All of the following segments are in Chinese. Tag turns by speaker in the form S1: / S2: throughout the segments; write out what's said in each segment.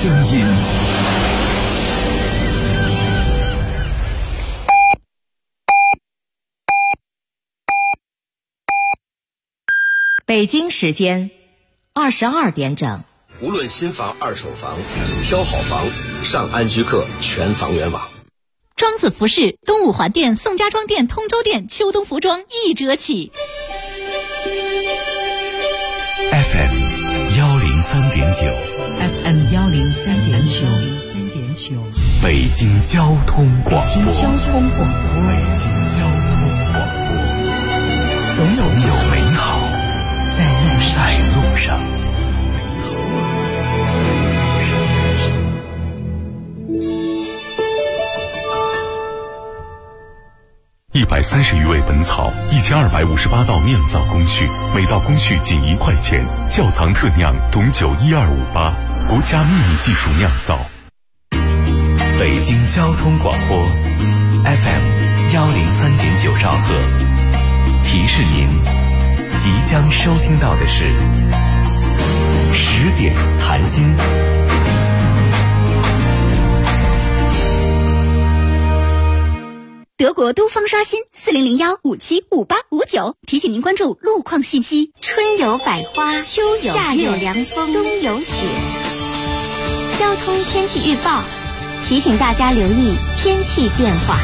S1: 声音。
S2: 北京时间22点整。
S3: 无论新房、二手房，挑好房，上安居客全房源网。
S4: 庄子服饰东五环店、宋家庄店、通州店秋冬服装1折起。
S1: FM 103.9
S5: FM 103.9
S1: 北京交通广播。
S5: 北京交通广播，总有美好在路上。
S1: 130余味本草，1258道酿造工序，每道工序仅1块钱。窖藏特酿董酒12588，国家秘密技术酿造。
S6: 北京交通广播 FM 103.9兆赫，提示您即将收听到的是10点谈心。
S4: 德国都方刷新4001575859，提醒您关注路况信息。
S7: 春有百花，秋有夏有凉风，冬有雪。交通天气预报提醒大家留意天气变化。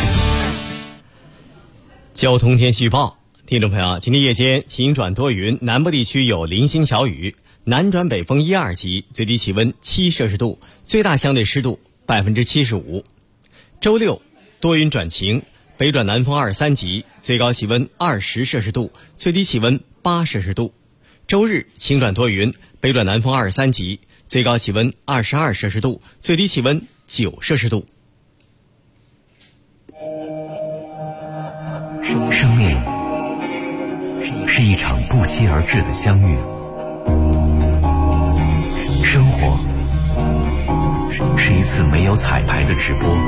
S8: 交通天气预报，听众朋友，今天夜间晴转多云，南部地区有零星小雨，南转北风1、2级，最低气温7摄氏度，最大相对湿度75%。周六多云转晴，北转南风2、3级，最高气温20摄氏度，最低气温8摄氏度。周日晴转多云，北转南风2、3级，最高气温22摄氏度，最低气温9摄氏度。
S6: 生命是一场不期而至的相遇，生活是一次没有彩排的直播。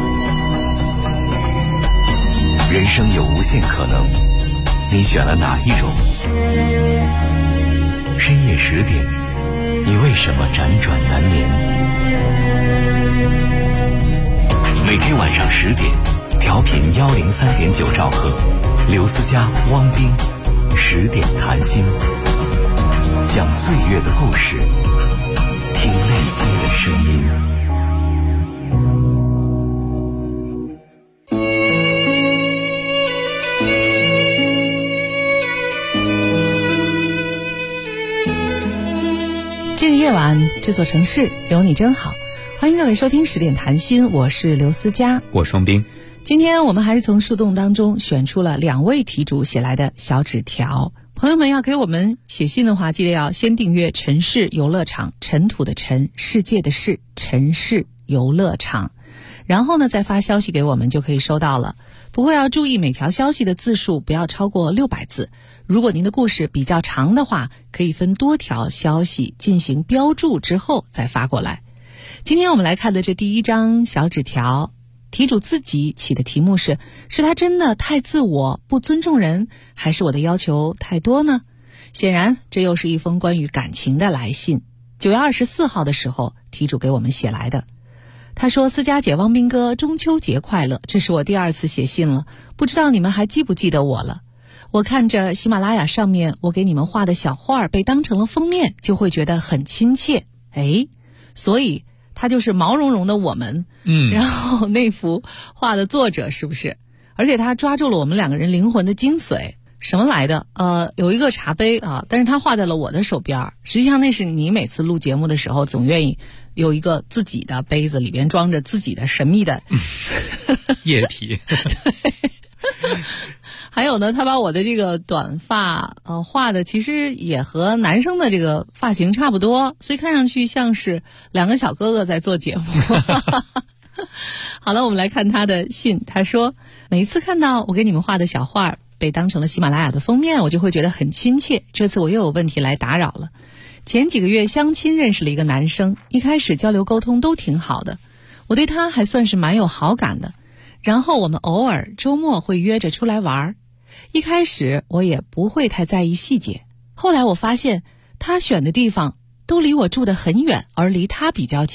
S6: 人生有无限可能，你选了哪一种？深夜10点，你为什么辗转难眠？每天晚上10点，调频103.9兆赫，刘思佳、汪斌10点谈心，讲岁月的故事，听内心的声音。
S5: 这个夜晚，这座城市有你真好。欢迎各位收听10点谈心，我是刘思佳，
S9: 我双冰。
S5: 今天我们还是从树洞当中选出了2位题主写来的小纸条。朋友们要给我们写信的话，记得要先订阅陈氏游乐场，尘土的尘，世界的世，陈氏游乐场，然后呢再发消息给我们就可以收到了。不过要注意每条消息的字数不要超过600字，如果您的故事比较长的话，可以分多条消息进行标注之后再发过来。今天我们来看的这第一张小纸条，题主自己起的题目是他真的太自我不尊重人，还是我的要求太多呢？显然这又是一封关于感情的来信。9月24号的时候，题主给我们写来的。他说：思佳姐、汪斌哥，中秋节快乐，这是我第2次写信了，不知道你们还记不记得我了。我看着喜马拉雅上面我给你们画的小画被当成了封面，就会觉得很亲切。所以他就是毛茸茸的我们，然后那幅画的作者是不是？而且他抓住了我们2个人灵魂的精髓。什么来的？有一个茶杯啊，但是他画在了我的手边。实际上那是你每次录节目的时候总愿意有一个自己的杯子，里边装着自己的神秘的
S9: 液体。
S5: 对。还有呢，他把我的这个短发画的其实也和男生的这个发型差不多，所以看上去像是2个小哥哥在做节目。好了，我们来看他的信。他说，每一次看到我给你们画的小画被当成了喜马拉雅的封面，我就会觉得很亲切。这次我又有问题来打扰了。前几个月相亲认识了一个男生，一开始交流沟通都挺好的，我对他还算是蛮有好感的。然后我们偶尔周末会约着出来玩，一开始我也不会太在意细节，后来我发现他选的地方都离我住得很远，而离他比较近，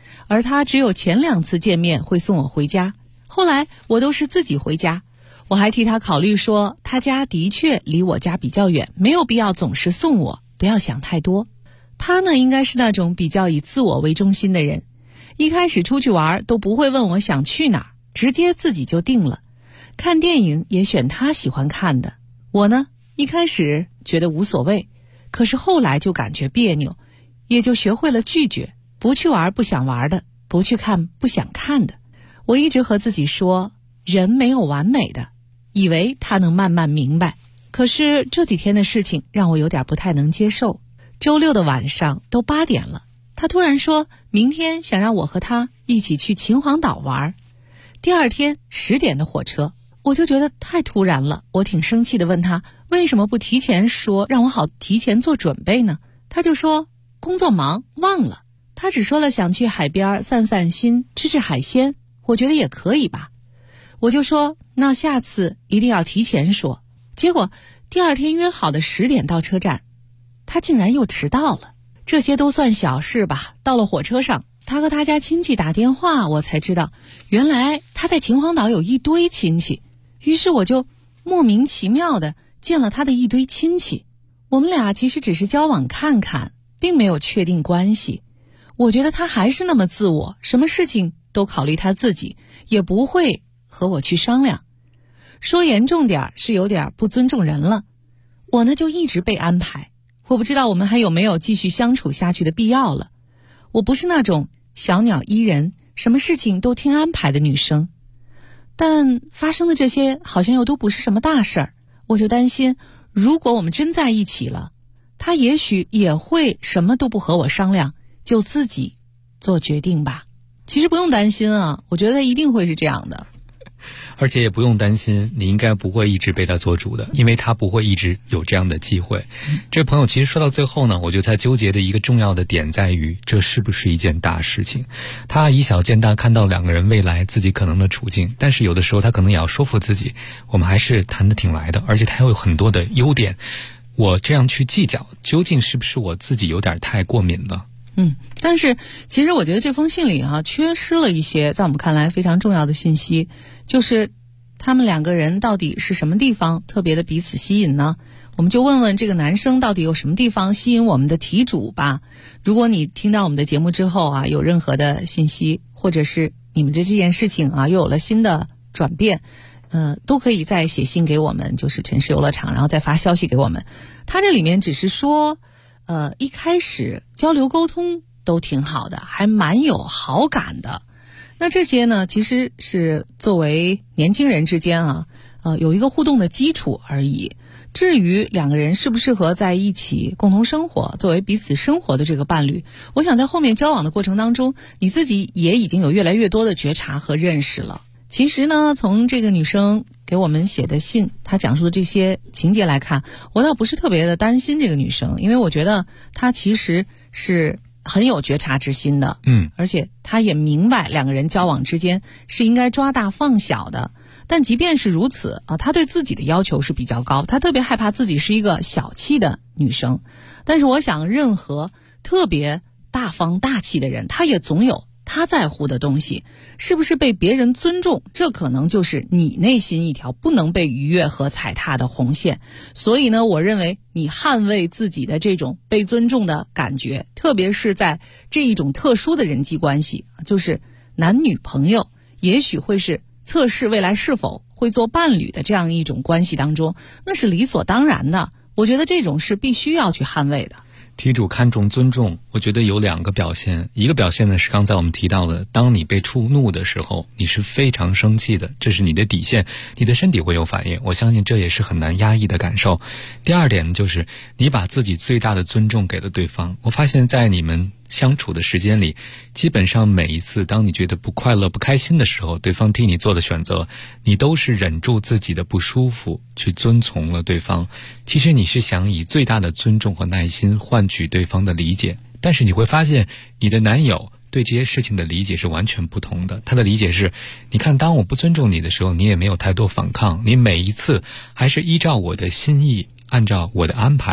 S5: 而他只有前2次见面会送我回家，后来我都是自己回家。我还替他考虑说，他家的确离我家比较远，没有必要总是送我，不要想太多。他呢，应该是那种比较以自我为中心的人，一开始出去玩都不会问我想去哪儿，直接自己就定了。看电影也选他喜欢看的。我呢，一开始觉得无所谓，可是后来就感觉别扭，也就学会了拒绝，不去玩不想玩的，不去看不想看的。我一直和自己说，人没有完美的，以为他能慢慢明白。可是这几天的事情让我有点不太能接受。周6的晚上都8点了，他突然说明天想让我和他一起去秦皇岛玩，第2天10点的火车。我就觉得太突然了，我挺生气的问他为什么不提前说，让我好提前做准备呢？他就说工作忙忘了，他只说了想去海边散散心，吃吃海鲜，我觉得也可以吧。我就说那下次一定要提前说。结果第2天约好的10点到车站，他竟然又迟到了。这些都算小事吧。到了火车上，他和他家亲戚打电话，我才知道原来他在秦皇岛有一堆亲戚。于是我就莫名其妙的见了他的一堆亲戚。我们俩其实只是交往看看，并没有确定关系。我觉得他还是那么自我，什么事情都考虑他自己，也不会和我去商量。说严重点是有点不尊重人了。我呢就一直被安排，我不知道我们还有没有继续相处下去的必要了。我不是那种小鸟依人，什么事情都听安排的女生。但发生的这些好像又都不是什么大事儿，我就担心如果我们真在一起了，他也许也会什么都不和我商量，就自己做决定吧。其实不用担心啊，我觉得他一定会是这样的。
S9: 而且也不用担心，你应该不会一直被他做主的，因为他不会一直有这样的机会。这朋友其实说到最后呢，我觉得他纠结的一个重要的点在于，这是不是一件大事情。他以小见大，看到2个人未来自己可能的处境，但是有的时候他可能也要说服自己，我们还是谈得挺来的，而且他有很多的优点。我这样去计较，究竟是不是我自己有点太过敏了？
S5: 但是其实我觉得这封信里缺失了一些在我们看来非常重要的信息，就是他们2个人到底是什么地方特别的彼此吸引呢？我们就问问这个男生到底有什么地方吸引我们的题主吧。如果你听到我们的节目之后有任何的信息，或者是你们这件事情又有了新的转变，都可以再写信给我们，就是城市游乐场，然后再发消息给我们。他这里面只是说一开始交流沟通都挺好的，还蛮有好感的。那这些呢，其实是作为年轻人之间有一个互动的基础而已。至于2个人适不适合在一起共同生活，作为彼此生活的这个伴侣，我想在后面交往的过程当中，你自己也已经有越来越多的觉察和认识了。其实呢，从这个女生给我们写的信，她讲述的这些情节来看，我倒不是特别的担心这个女生，因为我觉得她其实是很有觉察之心的，而且她也明白2个人交往之间是应该抓大放小的。但即便是如此她对自己的要求是比较高，她特别害怕自己是一个小气的女生。但是我想，任何特别大方大气的人，他也总有他在乎的东西，是不是被别人尊重，这可能就是你内心一条不能被逾越和踩踏的红线。所以呢，我认为你捍卫自己的这种被尊重的感觉，特别是在这一种特殊的人际关系，就是男女朋友，也许会是测试未来是否会做伴侣的这样一种关系当中，那是理所当然的。我觉得这种是必须要去捍卫的。
S9: 题主看重尊重，我觉得有2个表现。一个表现呢是刚才我们提到的，当你被触怒的时候，你是非常生气的，这是你的底线，你的身体会有反应，我相信这也是很难压抑的感受。第2点就是你把自己最大的尊重给了对方。我发现在你们相处的时间里，基本上每一次当你觉得不快乐不开心的时候，对方替你做的选择，你都是忍住自己的不舒服去遵从了对方。其实你是想以最大的尊重和耐心换取对方的理解，但是你会发现你的男友对这些事情的理解是完全不同的。他的理解是，你看当我不尊重你的时候，你也没有太多反抗，你每一次还是依照我的心意，按照我的安排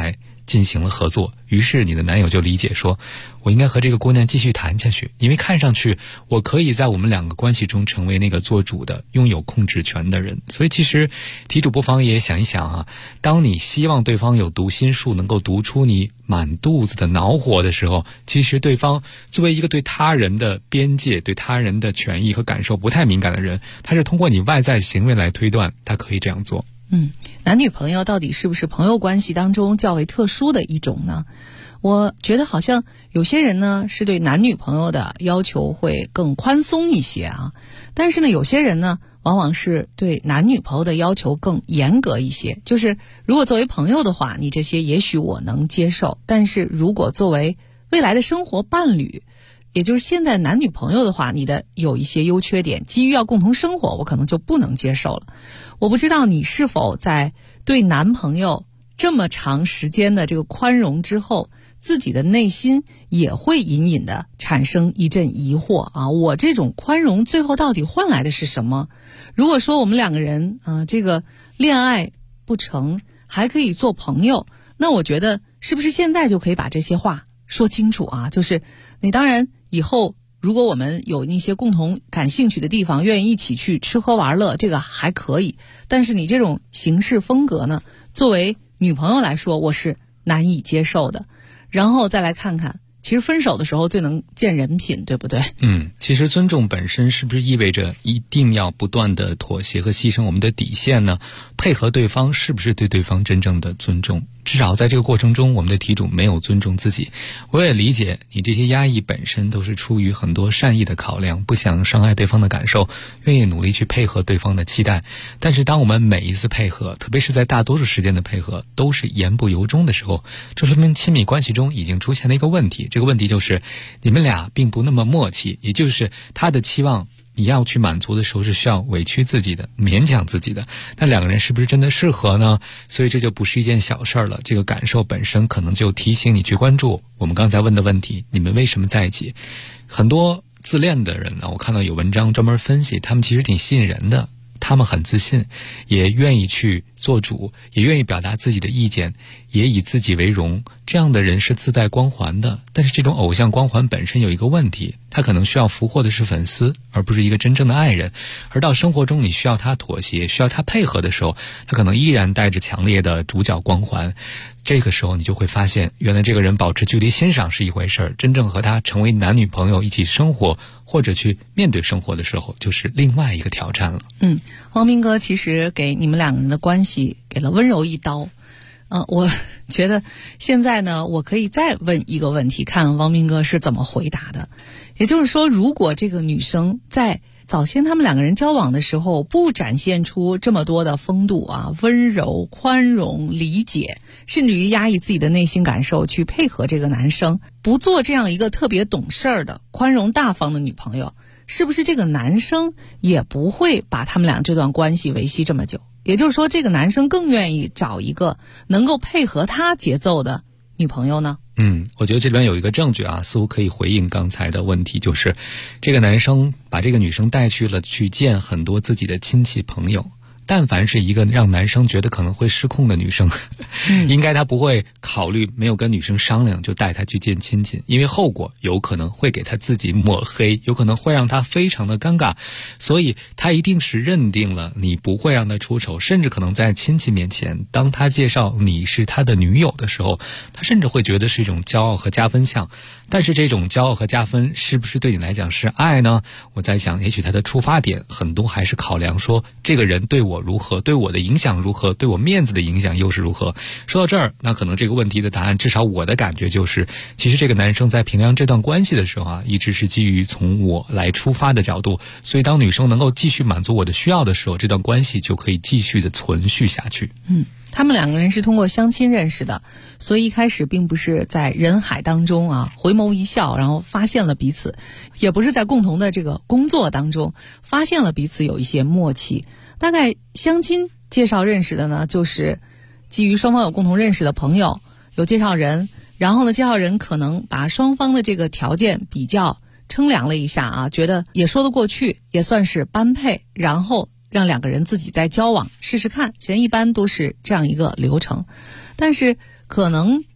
S9: 进行了合作，于是你的男友就理解说，我应该和这个姑娘继续谈下去，因为看上去我可以在我们两个关系中成为那个做主的、拥有控制权的人。所以其实题主不妨也想一想啊，当你希望对方有读心术，能够读出你满肚子的恼火的时候，其实对方作为一个对他人的边界、对他人的权益和感受不太敏感的人，他是通过你外在行为来推断他可以这样做。
S5: 男女朋友到底是不是朋友关系当中较为特殊的一种呢？我觉得好像有些人呢是对男女朋友的要求会更宽松一些啊，但是呢有些人呢往往是对男女朋友的要求更严格一些，就是如果作为朋友的话，你这些也许我能接受，但是如果作为未来的生活伴侣，也就是现在男女朋友的话，你的有一些优缺点，基于要共同生活，我可能就不能接受了。我不知道你是否在对男朋友这么长时间的这个宽容之后，自己的内心也会隐隐的产生一阵疑惑啊，我这种宽容最后到底换来的是什么？如果说我们两个人这个恋爱不成，还可以做朋友，那我觉得是不是现在就可以把这些话说清楚啊？就是你当然以后如果我们有那些共同感兴趣的地方，愿意一起去吃喝玩乐，这个还可以，但是你这种行事风格呢，作为女朋友来说我是难以接受的。然后再来看看，其实分手的时候最能见人品，对不对？
S9: 其实尊重本身是不是意味着一定要不断的妥协和牺牲我们的底线呢？配合对方是不是对对方真正的尊重？至少在这个过程中，我们的题主没有尊重自己。我也理解你这些压抑本身都是出于很多善意的考量，不想伤害对方的感受，愿意努力去配合对方的期待。但是当我们每一次配合，特别是在大多数时间的配合都是言不由衷的时候，这说明亲密关系中已经出现了一个问题。这个问题就是你们俩并不那么默契，也就是他的期望你要去满足的时候是需要委屈自己的，勉强自己的，那两个人是不是真的适合呢？所以这就不是一件小事了，这个感受本身可能就提醒你去关注我们刚才问的问题，你们为什么在一起？很多自恋的人呢，我看到有文章专门分析，他们其实挺吸引人的，他们很自信，也愿意去做主，也愿意表达自己的意见，也以自己为荣，这样的人是自带光环的。但是这种偶像光环本身有一个问题，他可能需要俘获的是粉丝，而不是一个真正的爱人。而到生活中你需要他妥协，需要他配合的时候，他可能依然带着强烈的主角光环。这个时候你就会发现，原来这个人保持距离欣赏是一回事，真正和他成为男女朋友一起生活或者去面对生活的时候，就是另外一个挑战了。
S5: 汪斌哥其实给你们两个人的关系给了温柔一刀。我觉得现在呢，我可以再问一个问题，看汪斌哥是怎么回答的。也就是说，如果这个女生在早先他们两个人交往的时候不展现出这么多的风度啊，温柔、宽容、理解，甚至于压抑自己的内心感受去配合这个男生，不做这样一个特别懂事儿的宽容大方的女朋友，是不是这个男生也不会把他们俩这段关系维系这么久？也就是说，这个男生更愿意找一个能够配合他节奏的女朋友呢？
S9: 我觉得这里边有一个证据啊，似乎可以回应刚才的问题，就是这个男生把这个女生带去了去见很多自己的亲戚朋友。但凡是一个让男生觉得可能会失控的女生，应该他不会考虑没有跟女生商量就带她去见亲戚，因为后果有可能会给他自己抹黑，有可能会让他非常的尴尬，所以他一定是认定了你不会让他出丑，甚至可能在亲戚面前，当他介绍你是他的女友的时候，他甚至会觉得是一种骄傲和加分项。但是这种骄傲和加分是不是对你来讲是爱呢？我在想，也许他的出发点很多还是考量说这个人对我如何，对我的影响如何，对我面子的影响又是如何。说到这儿，那可能这个问题的答案，至少我的感觉就是，其实这个男生在评量这段关系的时候啊，一直是基于从我来出发的角度，所以当女生能够继续满足我的需要的时候，这段关系就可以继续的存续下去。
S5: 他们两个人是通过相亲认识的，所以一开始并不是在人海当中啊回眸一笑，然后发现了彼此，也不是在共同的这个工作当中发现了彼此有一些默契。大概相亲介绍认识的呢，就是基于双方有共同认识的朋友，有介绍人，然后呢介绍人可能把双方的这个条件比较称量了一下啊，觉得也说得过去，也算是般配，然后让两个人自己再交往试试看，现在一般都是这样一个流程。但是可能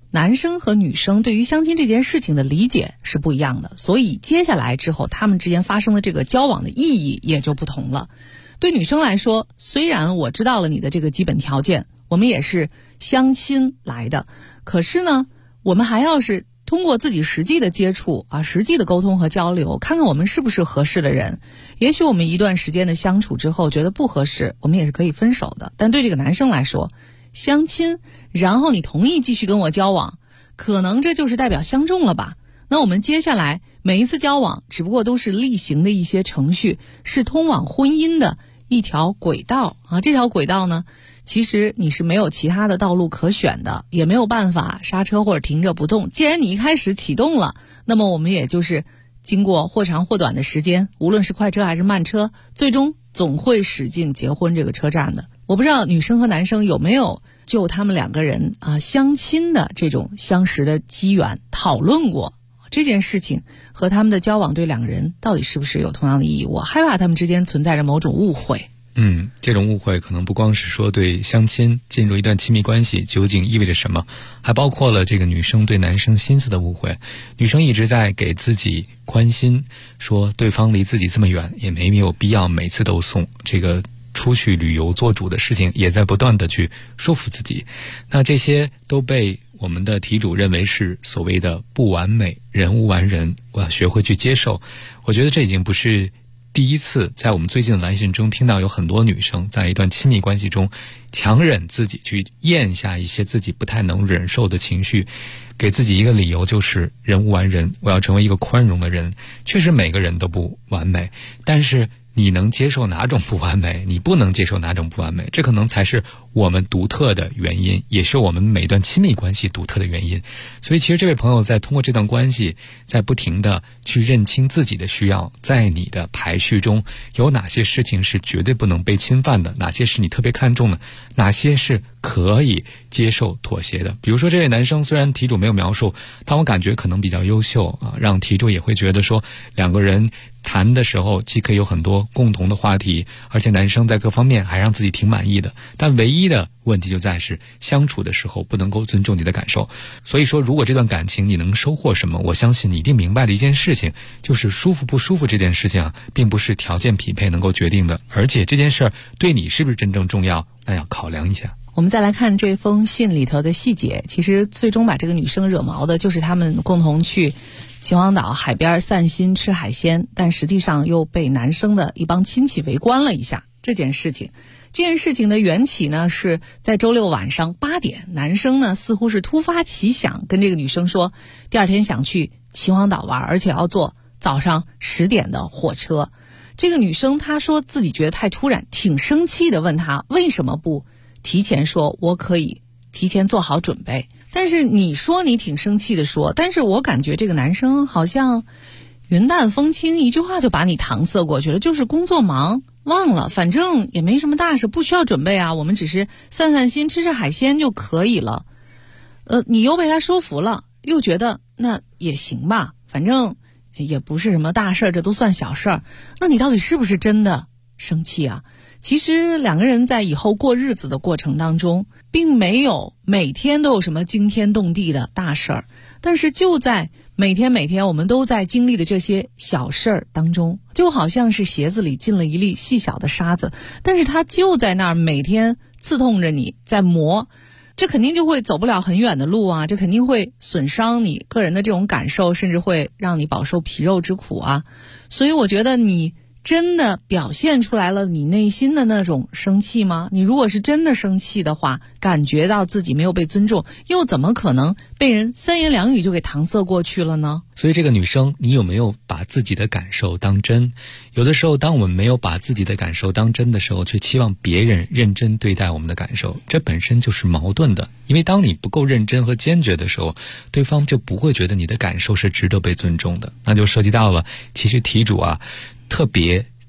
S5: 男生和女生对于相亲这件事情的理解是不一样的，所以接下来之后他们之间发生的这个交往的意义也就不同了。对女生来说，虽然我知道了你的这个基本条件，我们也是相亲来的，可是呢，我们还要是通过自己实际的接触啊，实际的沟通和交流，看看我们是不是合适的人。也许我们一段时间的相处之后觉得不合适，我们也是可以分手的。但对这个男生来说，相亲然后你同意继续跟我交往，可能这就是代表相中了吧。那我们接下来每一次交往只不过都是例行的一些程序，是通往婚姻的一条轨道啊。这条轨道呢，其实你是没有其他的道路可选的，也没有办法刹车或者停着不动。既然你一开始启动了，那么我们也就是经过或长或短的时间，无论是快车还是慢车，最终总会驶进结婚这个车站的。我不知道女生和男生有没有就他们两个人相亲的这种相识的机缘讨论过这件事情和他们的交往对两个人到底是不是有同样的意义。我害怕他们之间存在着某种误会。
S9: 这种误会可能不光是说对相亲进入一段亲密关系究竟意味着什么，还包括了这个女生对男生心思的误会。女生一直在给自己宽心，说对方离自己这么远，也没有必要每次都送，这个出去旅游做主的事情也在不断的去说服自己。那这些都被我们的题主认为是所谓的不完美，人无完人，我要学会去接受。我觉得这已经不是第一次在我们最近的来信中听到有很多女生在一段亲密关系中强忍自己去咽下一些自己不太能忍受的情绪，给自己一个理由，就是人无完人，我要成为一个宽容的人。确实每个人都不完美，但是你能接受哪种不完美，你不能接受哪种不完美，这可能才是我们独特的原因，也是我们每段亲密关系独特的原因。所以其实这位朋友在通过这段关系，在不停的去认清自己的需要，在你的排序中有哪些事情是绝对不能被侵犯的，哪些是你特别看重的，哪些是可以接受妥协的。比如说这位男生虽然题主没有描述，但我感觉可能比较优秀让题主也会觉得说两个人谈的时候既可以有很多共同的话题，而且男生在各方面还让自己挺满意的，但唯一的问题就在是相处的时候不能够尊重你的感受。所以说如果这段感情你能收获什么，我相信你一定明白的一件事情，就是舒服不舒服这件事情并不是条件匹配能够决定的，而且这件事对你是不是真正重要，那要考量一下。
S5: 我们再来看这封信里头的细节，其实最终把这个女生惹毛的就是他们共同去秦皇岛海边散心吃海鲜，但实际上又被男生的一帮亲戚围观了一下这件事情。这件事情的缘起呢，是在周六晚上8点，男生呢似乎是突发奇想跟这个女生说第二天想去秦皇岛玩，而且要坐早上10点的火车。这个女生她说自己觉得太突然，挺生气的，问她为什么不提前说，我可以提前做好准备。但是你说你挺生气的说，但是我感觉这个男生好像云淡风轻，一句话就把你搪塞过去了，就是工作忙忘了，反正也没什么大事，不需要准备啊，我们只是散散心吃吃海鲜就可以了。你又被他说服了，又觉得那也行吧，反正也不是什么大事，这都算小事。那你到底是不是真的生气啊？其实两个人在以后过日子的过程当中，并没有每天都有什么惊天动地的大事儿，但是就在每天我们都在经历的这些小事儿当中，就好像是鞋子里进了一粒细小的沙子，但是它就在那儿每天刺痛着你，在磨，这肯定就会走不了很远的路啊，这肯定会损伤你个人的这种感受，甚至会让你饱受皮肉之苦啊。所以我觉得你真的表现出来了你内心的那种生气吗？你如果是真的生气的话，感觉到自己没有被尊重，又怎么可能被人三言两语就给搪塞过去了呢？
S9: 所以这个女生，你有没有把自己的感受当真？有的时候当我们没有把自己的感受当真的时候，却期望别人认真对待我们的感受，这本身就是矛盾的。因为当你不够认真和坚决的时候，对方就不会觉得你的感受是值得被尊重的。那就涉及到了其实题主特别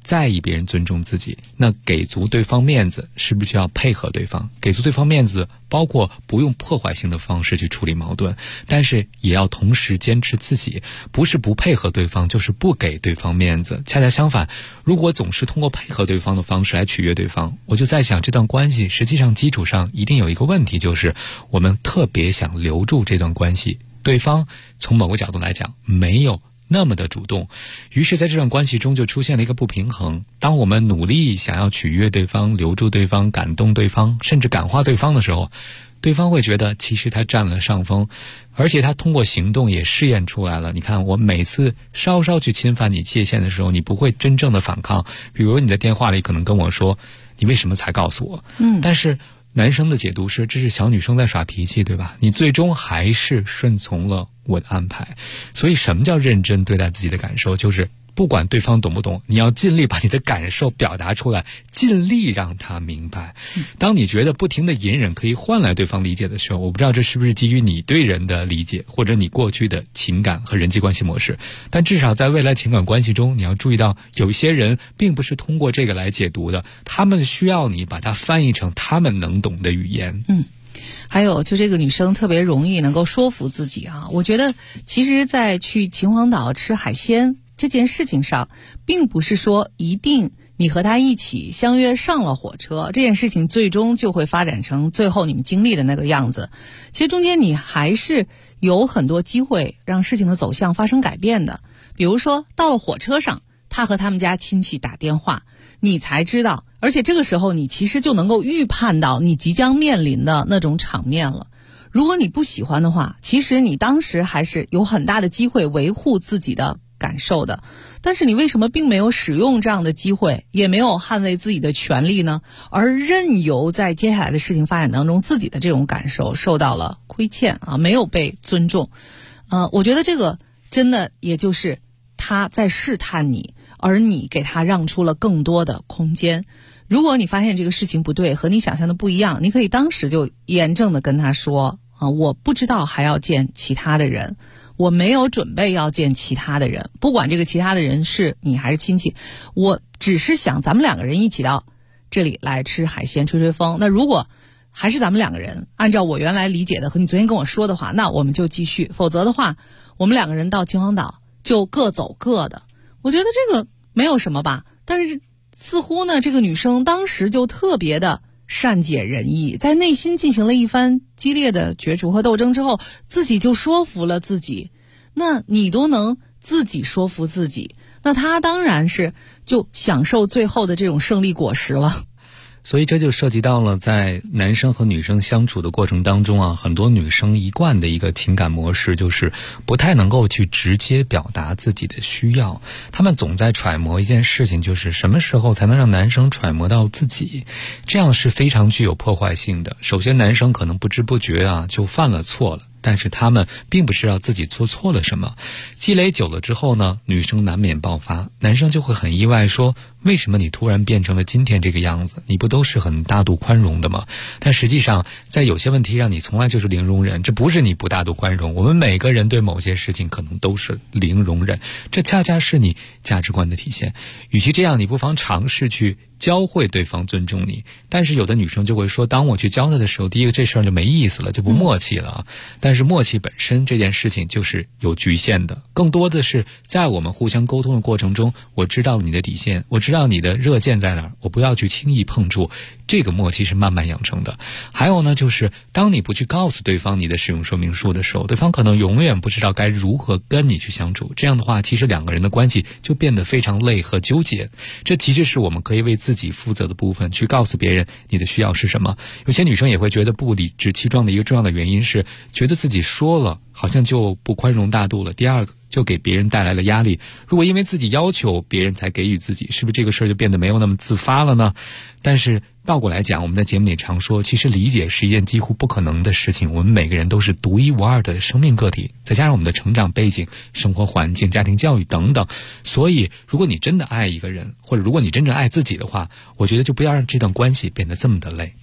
S9: 在意别人尊重自己，那给足对方面子，是不是就要配合对方？给足对方面子，包括不用破坏性的方式去处理矛盾，但是也要同时坚持自己，不是不配合对方，就是不给对方面子。恰恰相反，如果总是通过配合对方的方式来取悦对方，我就在想，这段关系实际上基础上一定有一个问题，就是我们特别想留住这段关系，对方从某个角度来讲没有那么的主动，于是在这段关系中就出现了一个不平衡。当我们努力想要取悦对方，留住对方，感动对方，甚至感化对方的时候，对方会觉得其实他占了上风，而且他通过行动也试验出来了。你看，我每次稍稍去侵犯你界限的时候，你不会真正的反抗，比如你在电话里可能跟我说你为什么才告诉我，但是男生的解读是这是小女生在耍脾气，对吧？你最终还是顺从了我的安排。所以什么叫认真对待自己的感受，就是不管对方懂不懂，你要尽力把你的感受表达出来，尽力让他明白。当你觉得不停的隐忍可以换来对方理解的时候，我不知道这是不是基于你对人的理解，或者你过去的情感和人际关系模式，但至少在未来情感关系中，你要注意到有一些人并不是通过这个来解读的，他们需要你把它翻译成他们能懂的语言。
S5: 还有就这个女生特别容易能够说服自己啊，我觉得其实在去秦皇岛吃海鲜这件事情上，并不是说一定你和他一起相约上了火车，这件事情最终就会发展成最后你们经历的那个样子。其实中间你还是有很多机会让事情的走向发生改变的。比如说到了火车上，他和他们家亲戚打电话，你才知道，而且这个时候你其实就能够预判到你即将面临的那种场面了。如果你不喜欢的话，其实你当时还是有很大的机会维护自己的感受的，但是你为什么并没有使用这样的机会，也没有捍卫自己的权利呢？而任由在接下来的事情发展当中，自己的这种感受受到了亏欠啊，没有被尊重。我觉得这个真的也就是他在试探你，而你给他让出了更多的空间。如果你发现这个事情不对，和你想象的不一样，你可以当时就严正的跟他说我不知道还要见其他的人，我没有准备要见其他的人，不管这个其他的人是你还是亲戚，我只是想咱们两个人一起到这里来吃海鲜吹吹风。那如果还是咱们两个人按照我原来理解的和你昨天跟我说的话，那我们就继续，否则的话我们两个人到秦皇岛就各走各的。我觉得这个没有什么吧，但是似乎呢这个女生当时就特别的善解人意，在内心进行了一番激烈的角逐和斗争之后，自己就说服了自己。那你都能自己说服自己，那她当然是就享受最后的这种胜利果实了。
S9: 所以这就涉及到了在男生和女生相处的过程当中啊，很多女生一贯的一个情感模式就是不太能够去直接表达自己的需要，他们总在揣摩一件事情，就是什么时候才能让男生揣摩到自己，这样是非常具有破坏性的。首先男生可能不知不觉啊就犯了错了，但是他们并不知道自己做错了什么，积累久了之后呢，女生难免爆发，男生就会很意外说，为什么你突然变成了今天这个样子？你不都是很大度宽容的吗？但实际上在有些问题上你从来就是零容忍，这不是你不大度宽容，我们每个人对某些事情可能都是零容忍，这恰恰是你价值观的体现。与其这样，你不妨尝试去教会对方尊重你。但是有的女生就会说，当我去教她的时候，第一个这事儿就没意思了，就不默契了啊。但是默契本身这件事情就是有局限的，更多的是在我们互相沟通的过程中，我知道你的底线，我知道你的热键在哪儿，我不要去轻易碰触，这个默契是慢慢养成的。还有呢，就是当你不去告诉对方你的使用说明书的时候，对方可能永远不知道该如何跟你去相处，这样的话其实两个人的关系就变得非常累和纠结。这其实是我们可以为自己负责的部分，去告诉别人你的需要是什么。有些女生也会觉得不理直气壮的一个重要的原因是觉得自己说了好像就不宽容大度了，第二个就给别人带来了压力。如果因为自己要求别人才给予自己，是不是这个事儿就变得没有那么自发了呢？但是倒过来讲，我们在节目里常说，其实理解是一件几乎不可能的事情。我们每个人都是独一无二的生命个体，再加上我们的成长背景、生活环境、家庭教育等等，所以如果你真的爱一个人，或者如果你真正爱自己的话，我觉得就不要让这段关系变得这么的累。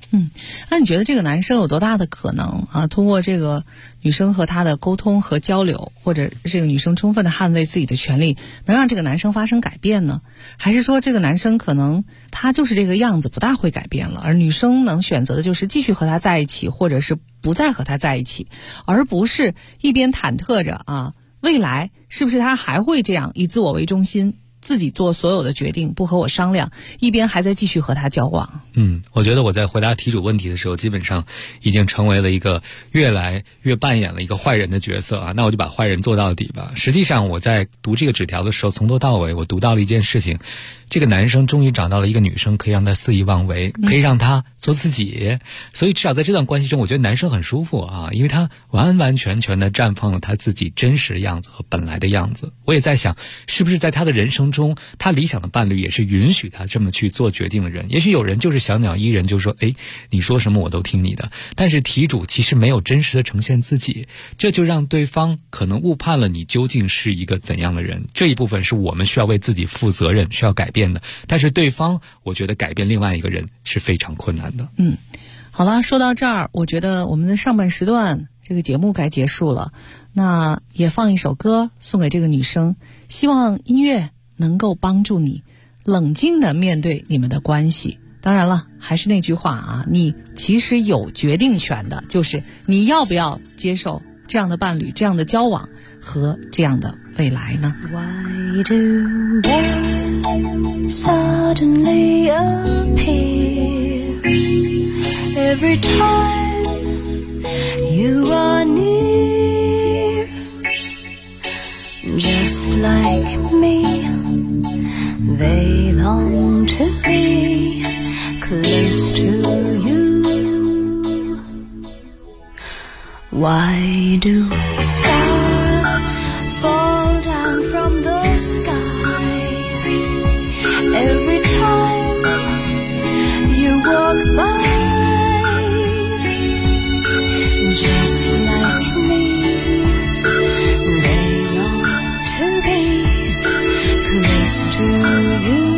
S5: 那你觉得这个男生有多大的可能啊，通过这个女生和他的沟通和交流，或者这个女生充分的捍卫自己的权利，能让这个男生发生改变呢？还是说这个男生可能他就是这个样子，不大会改变了，而女生能选择的就是继续和他在一起，或者是不再和他在一起，而不是一边忐忑着啊，未来是不是他还会这样以自我为中心，自己做所有的决定，不和我商量，一边还在继续和他交往。
S9: 我觉得我在回答题主问题的时候，基本上已经成为了一个越来越扮演了一个坏人的角色啊，那我就把坏人做到底吧。实际上我在读这个纸条的时候，从头到尾我读到了一件事情，这个男生终于找到了一个女生可以让他肆意妄为，可以让他做自己，所以至少在这段关系中，我觉得男生很舒服啊，因为他完完全全的绽放了他自己真实的样子和本来的样子。我也在想，是不是在他的人生中，他理想的伴侣也是允许他这么去做决定的人。也许有人就是小鸟依人，就说你说什么我都听你的，但是题主其实没有真实的呈现自己，这就让对方可能误判了你究竟是一个怎样的人。这一部分是我们需要为自己负责任，需要改变的，但是对方我觉得改变另外一个人是非常困难的。
S5: 好了，说到这儿，我觉得我们的上半时段这个节目该结束了，那也放一首歌送给这个女生，希望音乐能够帮助你冷静地面对你们的关系。当然了，还是那句话啊，你其实有决定权的，就是你要不要接受这样的伴侣，这样的交往和这样的未来呢？
S10: Why do words suddenly appear every time you are near? Just like me, they long to be close to you. Why do stars fall down from the sky every time you walk by? Just like me, they long to be close to you.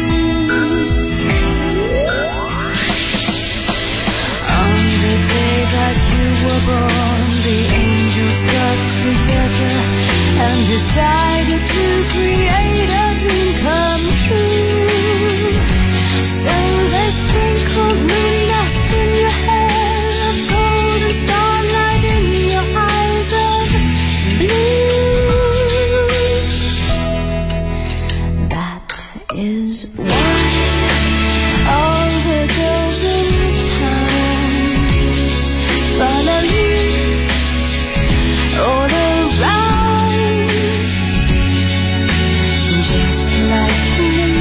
S10: On the day that you were born, the angels got together and decided to create a dream come true. So they sprinkled moon dust in your hair of gold and starlight in your eyes of blue. That is why all the girls in town follow you all around. Just like me,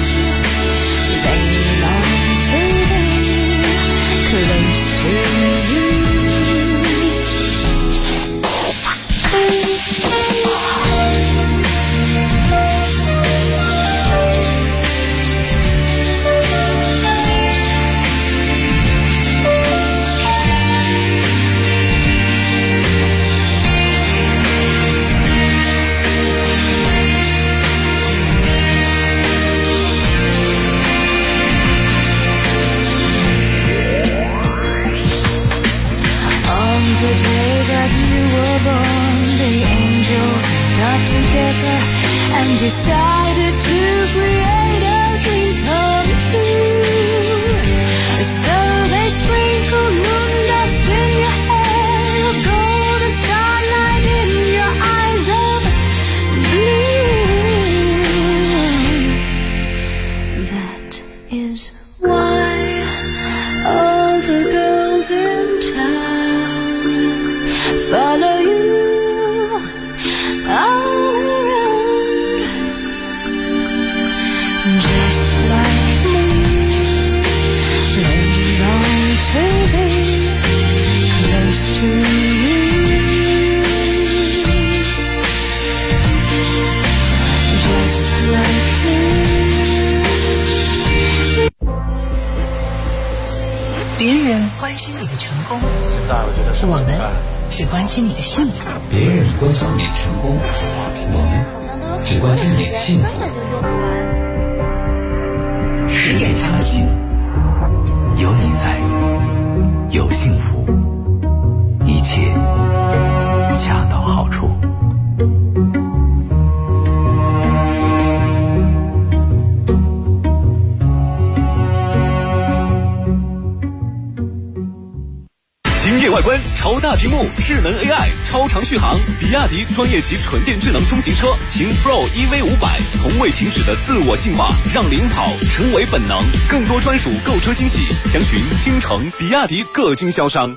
S10: they long to be close to you. On the day that you were born, the angels got together and decided to create a dream come true. So they sprinkled moon dust in your hair of gold and starlight in your eyes of blue. That is why all the girls in town follow you all around. Just like me, they long to be close to you. Just like me.
S2: 别人关心你的成功，我们只关心你的幸福。
S6: 别人关心你的成功，我们只关心你的幸福。10点伤心，有你在。 有幸福，一切恰到好处。
S11: 惊艳外观，超大屏幕，智能 AI， 超长续航，比亚迪专业级纯电智能中级车秦 Pro EV500，从未停止的自我进化，让领跑成为本能。更多专属购车惊喜，详询京城比亚迪各经销商。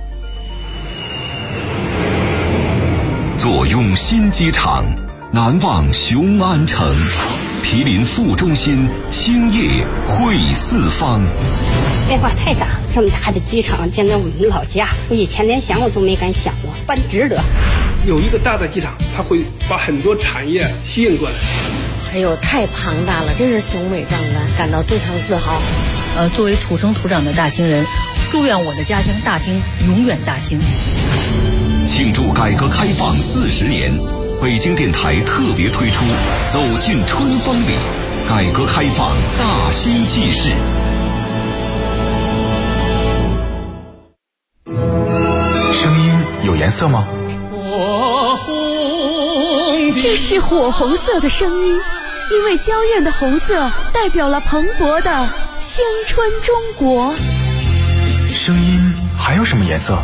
S6: 坐拥新机场，难忘雄安城，毗邻副中心，兴业汇四方。
S12: 变化太大，这么大的机场建在我们老家，我以前连想我都没敢想过，办值得。
S13: 有一个大的机场，它会把很多产业吸引过来。
S14: 哎呦，太庞大了，真是雄伟壮观，感到非常自豪。作为土生土长的大兴人，祝愿我的家乡大兴永远大兴。
S6: 庆祝改革开放40年，北京电台特别推出《走进春风里》，改革开放大兴纪事。
S15: 声音有颜色吗？
S16: 这是火红色的声音，因为娇艳的红色代表了蓬勃的青春中国。
S15: 声音还有什么颜色？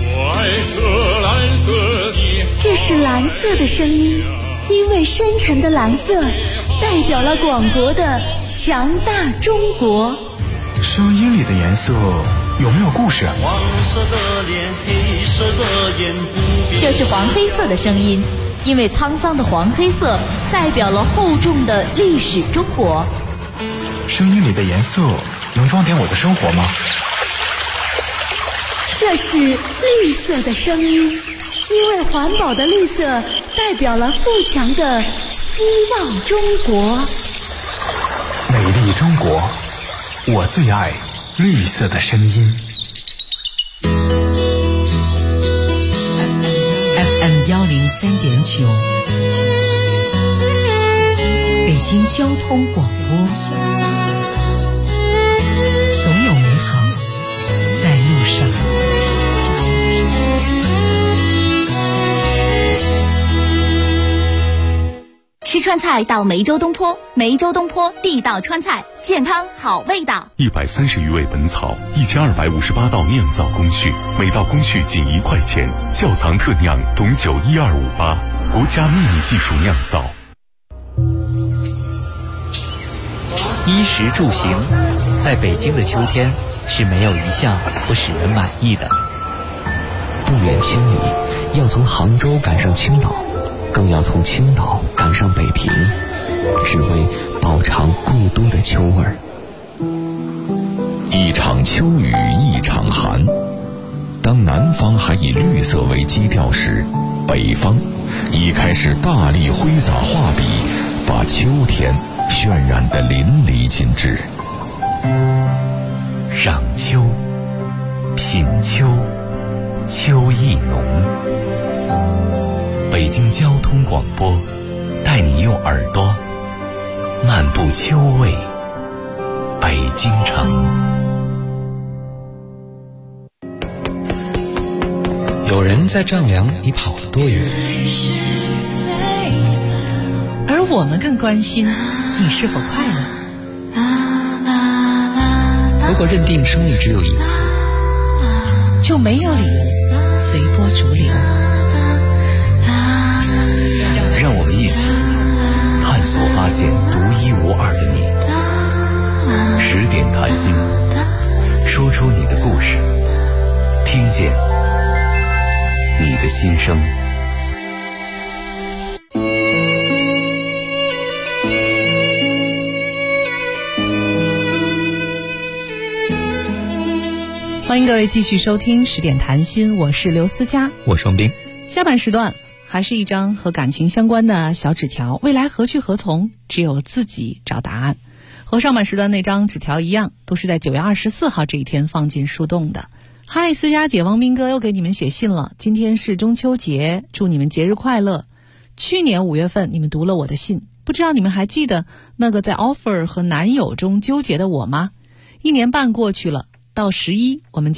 S16: 这是蓝色的声音，因为深沉的蓝色代表了广博的强大中国。
S15: 声音里的颜色有没有故事？
S17: 黄色的脸，黑色的眼，不变。
S4: 这是黄黑色的声音，因为沧桑的黄黑色代表了厚重的历史中国。
S15: 声音里的颜色能装点我的生活吗？
S16: 这是绿色的声音，因为环保的绿色代表了富强的希望中国。
S15: 美丽中国，我最爱绿色的声音。
S2: FM 103.9，北京交通广播，总有美好在路上。
S4: 吃川菜到梅州东坡，梅州东坡地道川菜，健康好味道。
S1: 130余味本草，1258道酿造工序，每道工序仅1块钱。窖藏特酿董酒12588，国家秘密技术酿造。
S18: 衣食住行，在北京的秋天是没有一项不使人满意的。
S6: 不远千里，要从杭州赶上青岛，更要从青岛赶上北平，只为饱尝故都的秋味儿。一场秋雨一场寒，当南方还以绿色为基调时，北方已开始大力挥洒画笔，把秋天渲染得淋漓尽致。
S18: 赏秋，品秋，秋意浓。北京交通广播带你用耳朵漫步秋味北京城。有人在丈量你跑了多远，
S5: 而我们更关心你是否快乐。
S18: 如果认定生命只有一次，
S5: 就没有理由随波逐流。
S18: 让我们一起探索发现独一无二的你。10点谈心，说出你的故事，听见你的心声。
S5: 欢迎各位继续收听10点谈心，我是刘思佳，
S9: 我是王斌。
S5: 下半时段还是一张和感情相关的小纸条，未来何去何从，只有自己找答案。和上半时段那张纸条一样，都是在9月24号这一天放进树洞的。嗨，思佳姐，王斌哥又给你们写信了。今天是中秋节，祝你们节日快乐。去年5月份你们读了我的信，不知道你们还记得那个在 offer 和男友中纠结的我吗？1年半过去了，到11我们就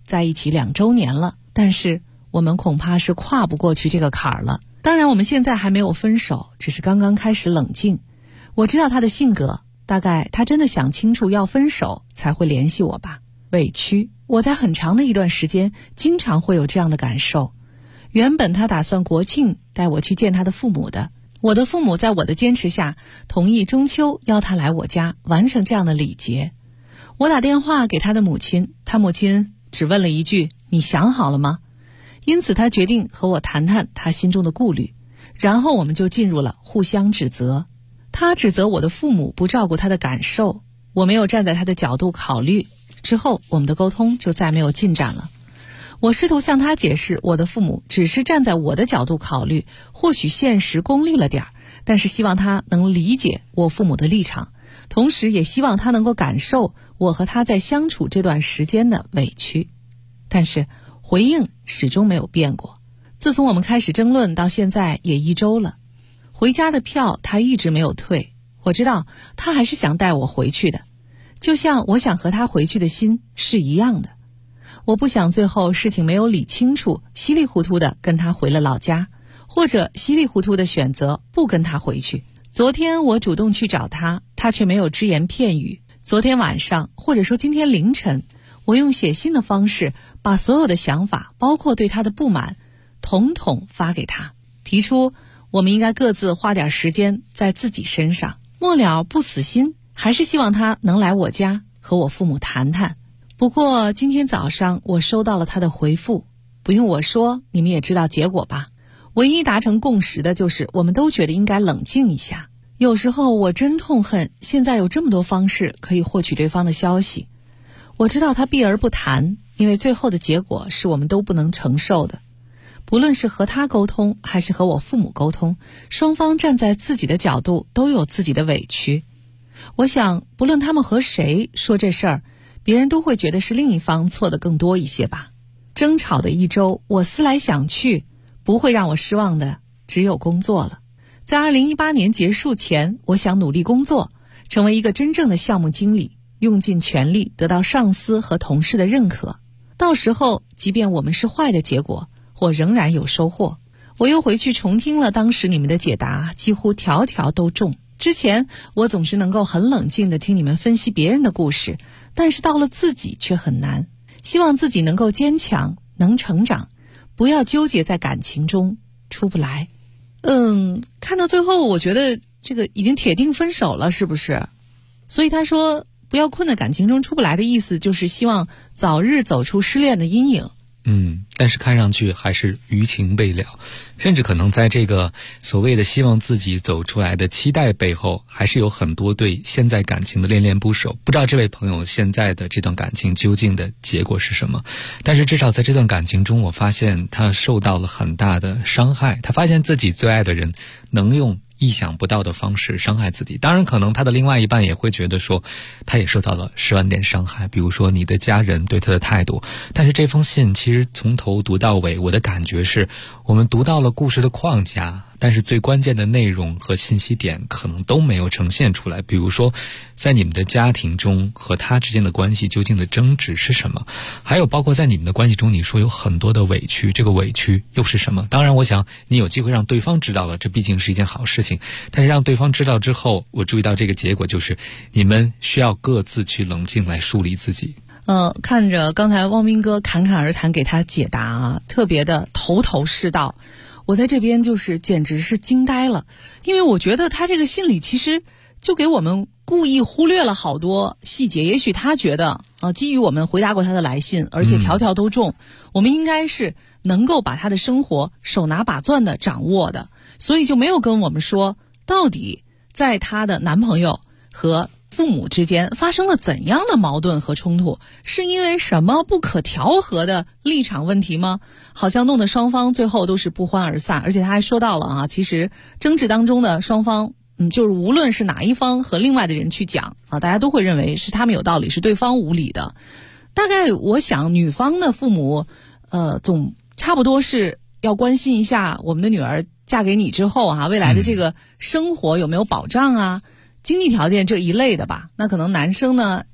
S5: 在一起2周年了，但是我们恐怕是跨不过去这个坎儿了。当然我们现在还没有分手，只是刚刚开始冷静。我知道他的性格，大概他真的想清楚要分手才会联系我吧。委屈，我在很长的一段时间经常会有这样的感受。原本他打算国庆带我去见他的父母的，我的父母在我的坚持下同意中秋邀他来我家完成这样的礼节。我打电话给他的母亲，他母亲只问了一句：你想好了吗？因此他决定和我谈谈他心中的顾虑，然后我们就进入了互相指责。他指责我的父母不照顾他的感受，我没有站在他的角度考虑，之后我们的沟通就再没有进展了。我试图向他解释，我的父母只是站在我的角度考虑，或许现实功利了点，但是希望他能理解我父母的立场，同时也希望他能够感受我和他在相处这段时间的委屈。但是回应始终没有变过。自从我们开始争论到现在也1周了，回家的票他一直没有退。我知道他还是想带我回去的，就像我想和他回去的心是一样的。我不想最后事情没有理清楚，稀里糊涂的跟他回了老家，或者稀里糊涂的选择不跟他回去。昨天我主动去找他，他却没有只言片语。昨天晚上，或者说今天凌晨，我用写信的方式把所有的想法，包括对他的不满，统统发给他，提出我们应该各自花点时间在自己身上。末了不死心，还是希望他能来我家和我父母谈谈。不过今天早上我收到了他的回复，不用我说，你们也知道结果吧。唯一达成共识的就是我们都觉得应该冷静一下。有时候我真痛恨现在有这么多方式可以获取对方的消息。我知道他避而不谈，因为最后的结果是我们都不能承受的。不论是和他沟通还是和我父母沟通，双方站在自己的角度都有自己的委屈。我想不论他们和谁说这事儿，别人都会觉得是另一方错的更多一些吧。争吵的1周，我思来想去，不会让我失望的只有工作了。在2018年结束前，我想努力工作，成为一个真正的项目经理，用尽全力得到上司和同事的认可。到时候即便我们是坏的结果，我仍然有收获。我又回去重听了当时你们的解答，几乎条条都中。之前我总是能够很冷静地听你们分析别人的故事，但是到了自己却很难。希望自己能够坚强，能成长，不要纠结在感情中出不来。看到最后我觉得这个已经铁定分手了，是不是？所以他说不要困在感情中出不来的意思就是希望早日走出失恋的阴影。
S9: 但是看上去还是余情未了，甚至可能在这个所谓的希望自己走出来的期待背后，还是有很多对现在感情的恋恋不舍。不知道这位朋友现在的这段感情究竟的结果是什么，但是至少在这段感情中，我发现他受到了很大的伤害。他发现自己最爱的人能用意想不到的方式伤害自己。当然可能他的另外一半也会觉得说他也受到了10万点伤害，比如说你的家人对他的态度。但是这封信其实从头读到尾，我的感觉是我们读到了故事的框架，但是最关键的内容和信息点可能都没有呈现出来。比如说在你们的家庭中和他之间的关系究竟的争执是什么，还有包括在你们的关系中，你说有很多的委屈，这个委屈又是什么？当然我想你有机会让对方知道了，这毕竟是一件好事情，但是让对方知道之后，我注意到这个结果就是你们需要各自去冷静来梳理自己。
S5: 看着刚才汪斌哥侃侃而谈给他解答啊，特别的头头是道。我在这边就是简直是惊呆了，因为我觉得他这个信里其实就给我们故意忽略了好多细节。也许他觉得基于我们回答过他的来信，而且条条都中，我们应该是能够把他的生活手拿把攥的掌握的，所以就没有跟我们说到底在他的男朋友和父母之间发生了怎样的矛盾和冲突，是因为什么不可调和的立场问题吗？好像弄得双方最后都是不欢而散。而且他还说到了其实争执当中的双方就是无论是哪一方和另外的人去讲大家都会认为是他们有道理，是对方无理的。大概我想女方的父母总差不多是要关心一下我们的女儿嫁给你之后未来的这个生活有没有保障啊，经济条件这一类的吧。那可能男生呢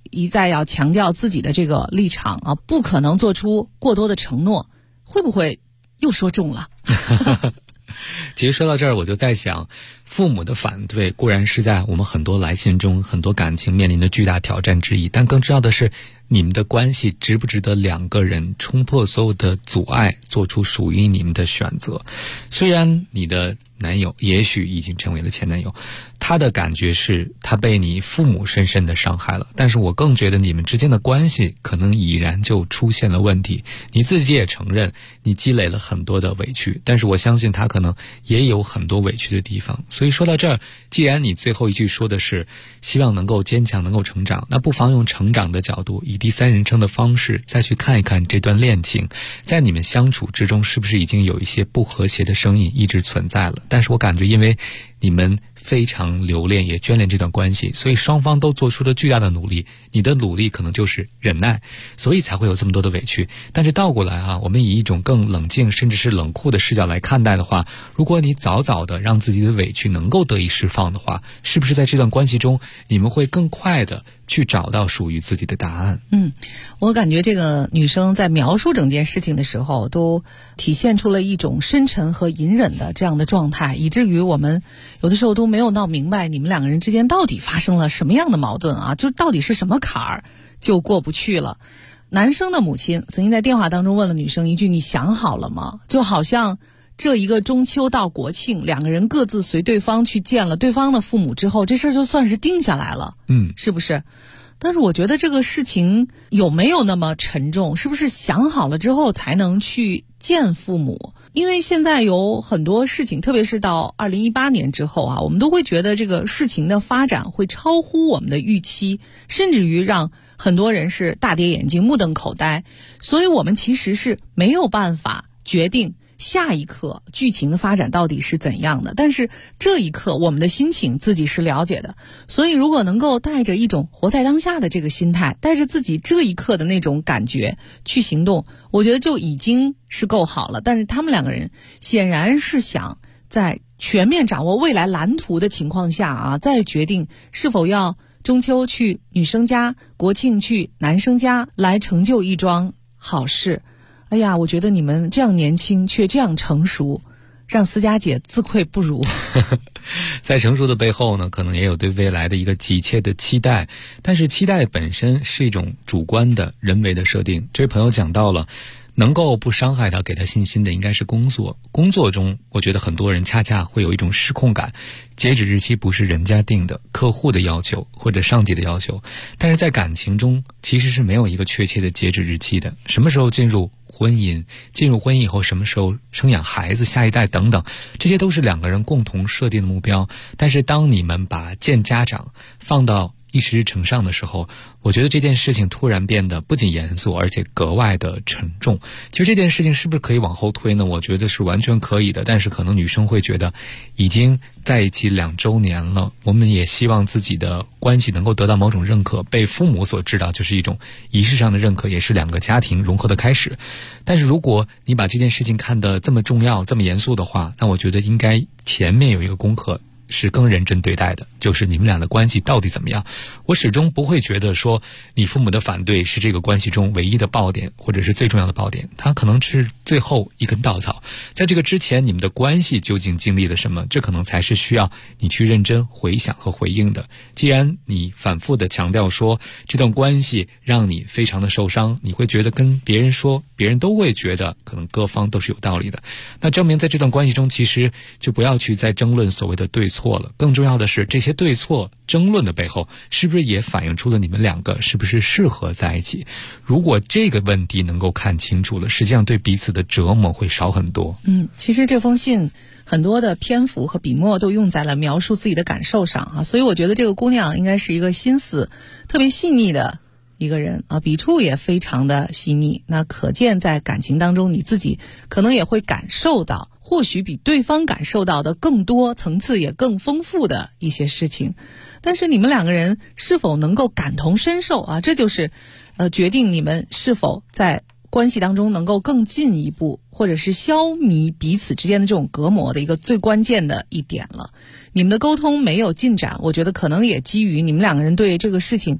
S5: 一再要强调自己的这个立场啊，不可能做出过多的承诺，会不会又说重了？
S9: 其实说到这儿，我就在想，父母的反对固然是在我们很多来信中很多感情面临的巨大挑战之一，但更重要的是你们的关系值不值得两个人冲破所有的阻碍，做出属于你们的选择。虽然你的男友也许已经成为了前男友，他的感觉是他被你父母深深的伤害了，但是我更觉得你们之间的关系可能已然就出现了问题。你自己也承认你积累了很多的委屈，但是我相信他可能也有很多委屈的地方。所以说到这儿，既然你最后一句说的是希望能够坚强，能够成长，那不妨用成长的角度，以第三人称的方式再去看一看这段恋情，在你们相处之中是不是已经有一些不和谐的声音一直存在了。但是我感觉因为你们非常留恋也眷恋这段关系，所以双方都做出了巨大的努力，你的努力可能就是忍耐，所以才会有这么多的委屈。但是倒过来啊，我们以一种更冷静甚至是冷酷的视角来看待的话，如果你早早的让自己的委屈能够得以释放的话，是不是在这段关系中你们会更快的去找到属于自己的答案？
S5: 我感觉这个女生在描述整件事情的时候都体现出了一种深沉和隐忍的这样的状态，以至于我们有的时候都没有闹明白你们两个人之间到底发生了什么样的矛盾啊，就到底是什么坎儿就过不去了。男生的母亲曾经在电话当中问了女生一句，你想好了吗？就好像这一个中秋到国庆，两个人各自随对方去见了对方的父母之后，这事儿就算是定下来了，是不是？但是我觉得这个事情有没有那么沉重？是不是想好了之后才能去见父母？因为现在有很多事情，特别是到2018年之后啊，我们都会觉得这个事情的发展会超乎我们的预期，甚至于让很多人是大跌眼镜、目瞪口呆。所以我们其实是没有办法决定下一刻剧情的发展到底是怎样的，但是这一刻我们的心情自己是了解的。所以如果能够带着一种活在当下的这个心态，带着自己这一刻的那种感觉去行动，我觉得就已经是够好了。但是他们两个人显然是想在全面掌握未来蓝图的情况下啊，再决定是否要中秋去女生家，国庆去男生家，来成就一桩好事。哎呀，我觉得你们这样年轻却这样成熟，让思佳姐自愧不如。
S9: 在成熟的背后呢，可能也有对未来的一个急切的期待，但是期待本身是一种主观的人为的设定。这位朋友讲到了能够不伤害他、给他信心的应该是工作。工作中我觉得很多人恰恰会有一种失控感，截止日期不是人家定的，客户的要求或者上级的要求，但是在感情中其实是没有一个确切的截止日期的。什么时候进入婚姻以后什么时候生养孩子、下一代等等，这些都是两个人共同设定的目标。但是当你们把见家长放到一时成上的时候，我觉得这件事情突然变得不仅严肃，而且格外的沉重。其实这件事情是不是可以往后推呢？我觉得是完全可以的，但是可能女生会觉得已经在一起2周年了，我们也希望自己的关系能够得到某种认可，被父母所知道就是一种仪式上的认可，也是两个家庭融合的开始。但是如果你把这件事情看得这么重要、这么严肃的话，那我觉得应该前面有一个功课是更认真对待的，就是你们俩的关系到底怎么样。我始终不会觉得说你父母的反对是这个关系中唯一的爆点，或者是最重要的爆点，它可能是最后一根稻草。在这个之前，你们的关系究竟经历了什么，这可能才是需要你去认真回想和回应的。既然你反复的强调说这段关系让你非常的受伤，你会觉得跟别人说，别人都会觉得可能各方都是有道理的，那证明在这段关系中其实就不要去再争论所谓的对错了。更重要的是，这些对错争论的背后是不是也反映出了你们两个是不是适合在一起。如果这个问题能够看清楚了，实际上对彼此的折磨会少很多。
S5: 其实这封信很多的篇幅和笔墨都用在了描述自己的感受上啊，所以我觉得这个姑娘应该是一个心思特别细腻的一个人啊，笔触也非常的细腻。那可见在感情当中，你自己可能也会感受到，或许比对方感受到的更多，层次也更丰富的一些事情。但是你们两个人是否能够感同身受啊，这就是决定你们是否在关系当中能够更进一步，或者是消弭彼此之间的这种隔膜的一个最关键的一点了。你们的沟通没有进展，我觉得可能也基于你们两个人对这个事情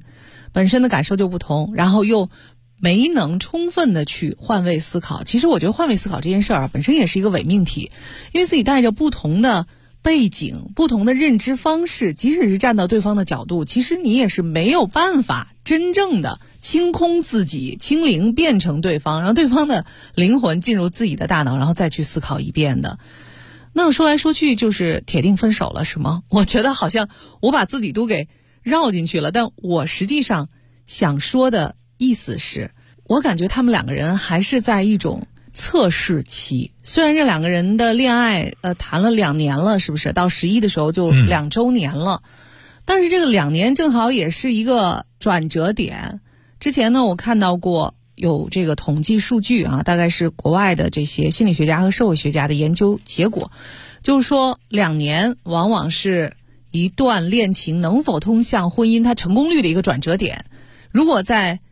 S5: 本身的感受就不同，然后又没能充分的去换位思考。其实我觉得换位思考这件事儿本身也是一个伪命题，因为自己带着不同的背景、不同的认知方式，即使是站到对方的角度，其实你也是没有办法真正的清空自己，清零变成对方，让对方的灵魂进入自己的大脑，然后再去思考一遍的。那说来说去就是铁定分手了是吗？我觉得好像我把自己都给绕进去了，但我实际上想说的意思是，我感觉他们两个人还是在一种测试期。虽然这两个人的恋爱谈了2年了，是不是到11的时候就2周年了，但是这个2年正好也是一个转折点。之前呢我看到过有这个统计数据啊，大概是国外的这些心理学家和社会学家的研究结果，就是说2年往往是一段恋情能否通向婚姻它成功率的一个转折点。如果在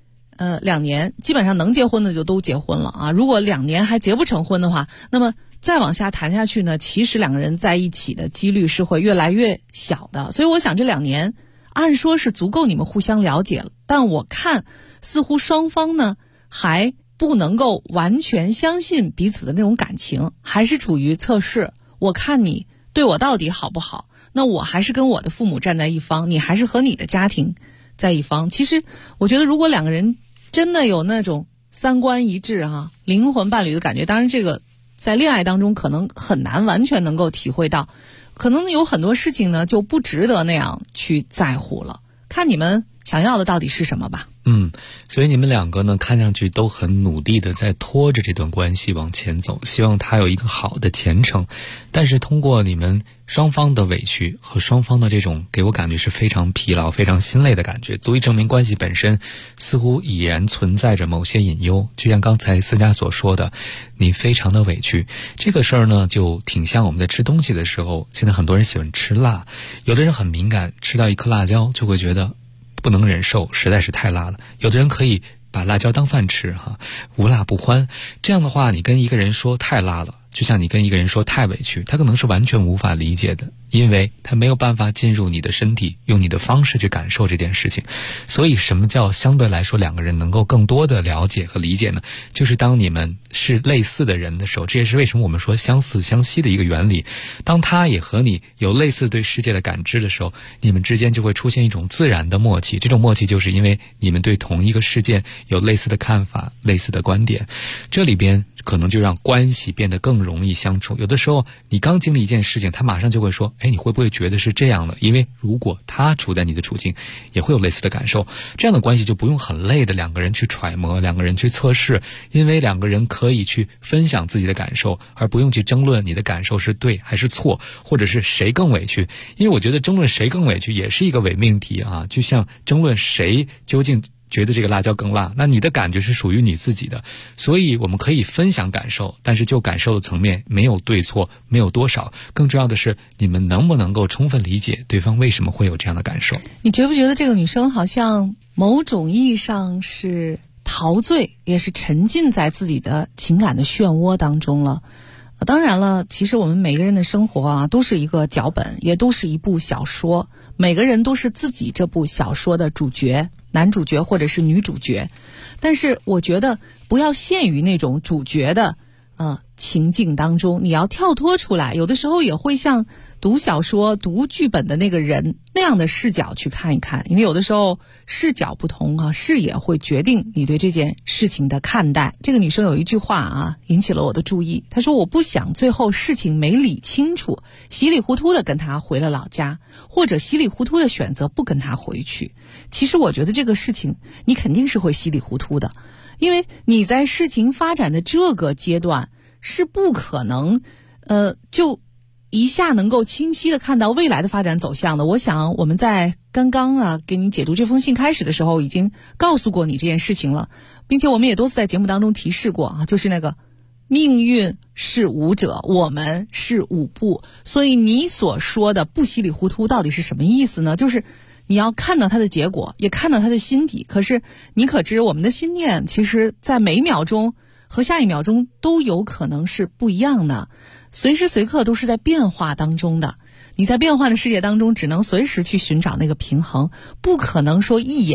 S5: 2年基本上能结婚的就都结婚了啊，如果2年还结不成婚的话，那么再往下谈下去呢，其实两个人在一起的几率是会越来越小的。所以我想这2年按说是足够你们互相了解了，但我看似乎双方呢还不能够完全相信彼此的那种感情，还是处于测试，我看你对我到底好不好，那我还是跟我的父母站在一方，你还是和你的家庭在一方。其实我觉得如果两个人真的有那种三观一致灵魂伴侣的感觉，当然这个在恋爱当中可能很难完全能够体会到，可能有很多事情呢就不值得那样去在乎了，看你们想要的到底是什么吧。
S9: 所以你们两个呢看上去都很努力的在拖着这段关系往前走，希望它有一个好的前程。但是通过你们双方的委屈和双方的这种给我感觉是非常疲劳非常心累的感觉，足以证明关系本身似乎已然存在着某些隐忧。就像刚才思佳所说的，你非常的委屈，这个事儿呢就挺像我们在吃东西的时候，现在很多人喜欢吃辣，有的人很敏感，吃到一颗辣椒就会觉得不能忍受，实在是太辣了。有的人可以把辣椒当饭吃无辣不欢。这样的话你跟一个人说太辣了，就像你跟一个人说太委屈，他可能是完全无法理解的，因为他没有办法进入你的身体，用你的方式去感受这件事情。所以什么叫相对来说两个人能够更多的了解和理解呢？就是当你们是类似的人的时候，这也是为什么我们说相似相吸的一个原理。当他也和你有类似对世界的感知的时候，你们之间就会出现一种自然的默契。这种默契就是因为你们对同一个事件有类似的看法，类似的观点，这里边可能就让关系变得更容易相处。有的时候你刚经历一件事情，他马上就会说，你会不会觉得是这样的？因为如果他处在你的处境也会有类似的感受，这样的关系就不用很累的两个人去揣摩，两个人去测试，因为两个人可以去分享自己的感受，而不用去争论你的感受是对还是错，或者是谁更委屈。因为我觉得争论谁更委屈也是一个伪命题就像争论谁究竟觉得这个辣椒更辣，那你的感觉是属于你自己的。所以我们可以分享感受，但是就感受的层面没有对错，没有多少，更重要的是你们能不能够充分理解对方为什么会有这样的感受。
S5: 你觉不觉得这个女生好像某种意义上是陶醉，也是沉浸在自己的情感的漩涡当中了？当然了，其实我们每个人的生活都是一个脚本，也都是一部小说，每个人都是自己这部小说的主角，男主角或者是女主角。但是我觉得不要陷于那种主角的情境当中，你要跳脱出来，有的时候也会像读小说读剧本的那个人那样的视角去看一看，因为有的时候视角不同视野会决定你对这件事情的看待。这个女生有一句话引起了我的注意，她说我不想最后事情没理清楚，稀里糊涂的跟他回了老家，或者稀里糊涂的选择不跟他回去。其实我觉得这个事情你肯定是会稀里糊涂的，因为你在事情发展的这个阶段是不可能就一下能够清晰的看到未来的发展走向的。我想我们在刚刚给你解读这封信开始的时候已经告诉过你这件事情了，并且我们也多次在节目当中提示过就是那个命运是舞者，我们是舞步。所以你所说的不稀里糊涂到底是什么意思呢？就是你要看到它的结果，也看到它的心底，可是你可知我们的心念其实在每一秒钟和下一秒钟都有可能是不一样的，随时随刻都是在变化当中的。你在变化的世界当中只能随时去寻找那个平衡，不可能说一眼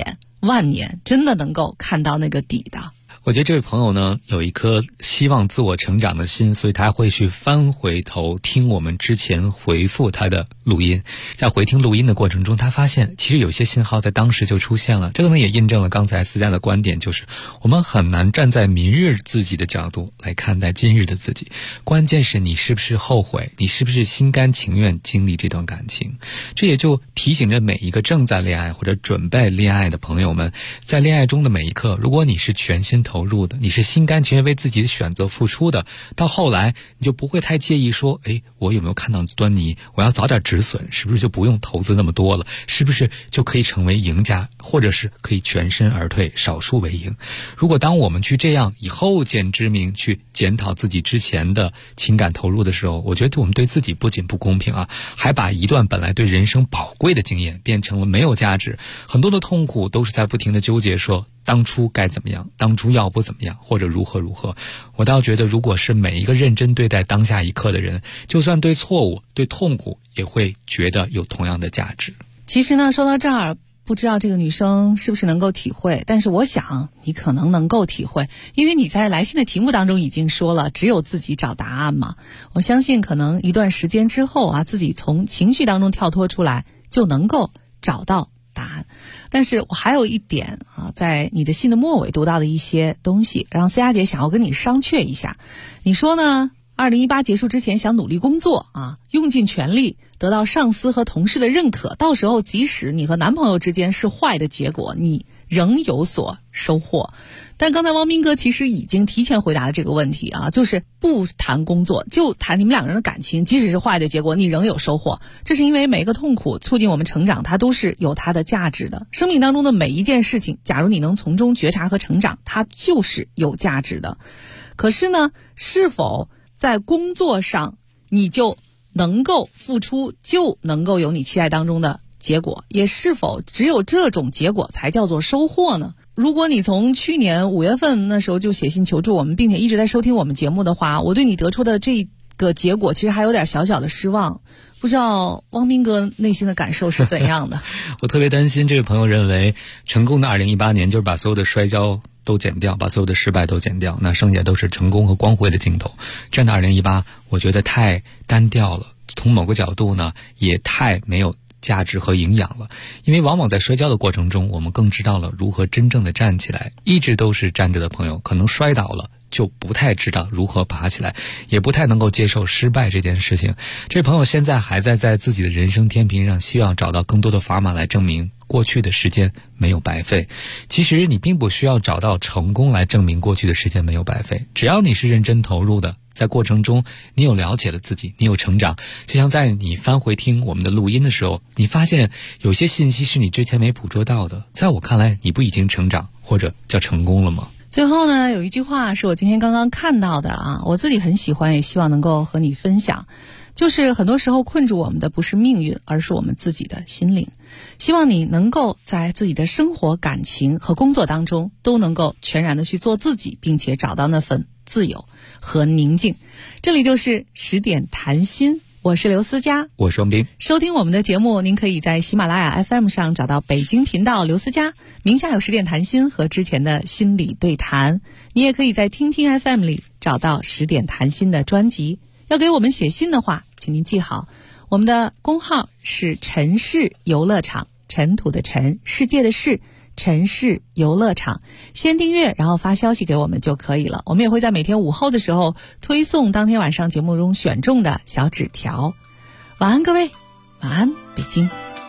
S5: 万年，真的能够看到那个底的。
S9: 我觉得这位朋友呢有一颗希望自我成长的心，所以他会去翻回头听我们之前回复他的录音。在回听录音的过程中，他发现其实有些信号在当时就出现了。这个呢也印证了刚才思佳的观点，就是我们很难站在明日自己的角度来看待今日的自己。关键是你是不是后悔，你是不是心甘情愿经历这段感情。这也就提醒着每一个正在恋爱或者准备恋爱的朋友们，在恋爱中的每一刻，如果你是全心投入的，你是心甘情愿为自己的选择付出的，到后来你就不会太介意说，我有没有看到端倪，我要早点止损，是不是就不用投资那么多了，是不是就可以成为赢家，或者是可以全身而退，少数为赢。如果当我们去这样以后见之明去检讨自己之前的情感投入的时候，我觉得我们对自己不仅不公平啊，还把一段本来对人生宝贵的经验变成了没有价值。很多的痛苦都是在不停的纠结说当初该怎么样，当初要不怎么样，或者如何如何。我倒觉得如果是每一个认真对待当下一刻的人，就算对错误对痛苦也会觉得有同样的价值。
S5: 其实呢，说到这儿，不知道这个女生是不是能够体会，但是我想你可能能够体会，因为你在来信的题目当中已经说了只有自己找答案嘛。我相信可能一段时间之后啊，自己从情绪当中跳脱出来就能够找到答案。但是我还有一点啊，在你的信的末尾读到的一些东西，让思佳姐想要跟你商榷一下。你说呢，2018结束之前想努力工作啊，用尽全力得到上司和同事的认可，到时候即使你和男朋友之间是坏的结果，你仍有所收获。但刚才汪斌哥其实已经提前回答了这个问题啊，就是不谈工作，就谈你们两个人的感情，即使是坏的结果，你仍有收获。这是因为每一个痛苦促进我们成长，它都是有它的价值的。生命当中的每一件事情，假如你能从中觉察和成长，它就是有价值的。可是呢，是否在工作上你就能够付出，就能够有你期待当中的结果，也是否只有这种结果才叫做收获呢？如果你从去年5月份那时候就写信求助我们，并且一直在收听我们节目的话，我对你得出的这个结果其实还有点小小的失望。不知道汪斌哥内心的感受是怎样的？
S9: 我特别担心这位朋友认为成功的2018年就是把所有的摔跤都剪掉，把所有的失败都剪掉，那剩下都是成功和光辉的镜头。这样的2018我觉得太单调了，从某个角度呢也太没有价值和营养了。因为往往在摔跤的过程中，我们更知道了如何真正的站起来。一直都是站着的朋友，可能摔倒了就不太知道如何爬起来，也不太能够接受失败这件事情。这朋友现在还在自己的人生天平上希望找到更多的砝码来证明过去的时间没有白费。其实你并不需要找到成功来证明过去的时间没有白费，只要你是认真投入的，在过程中你有了解了自己，你有成长。就像在你翻回听我们的录音的时候，你发现有些信息是你之前没捕捉到的，在我看来你不已经成长或者叫成功了吗？
S5: 最后呢，有一句话是我今天刚刚看到的啊，我自己很喜欢，也希望能够和你分享。就是很多时候困住我们的不是命运，而是我们自己的心灵。希望你能够在自己的生活、感情和工作当中都能够全然的去做自己，并且找到那份自由和宁静。这里就是10点谈心，我是刘思佳，
S9: 我是汪斌。
S5: 收听我们的节目，您可以在喜马拉雅 FM 上找到北京频道刘思佳，名下有10点谈心和之前的心理对谈。你也可以在听听 FM 里找到10点谈心的专辑。要给我们写信的话，请您记好，我们的公号是城市游乐场，尘土的尘，世界的世，城市游乐场。先订阅，然后发消息给我们就可以了。我们也会在每天午后的时候推送当天晚上节目中选中的小纸条。晚安各位，晚安北京。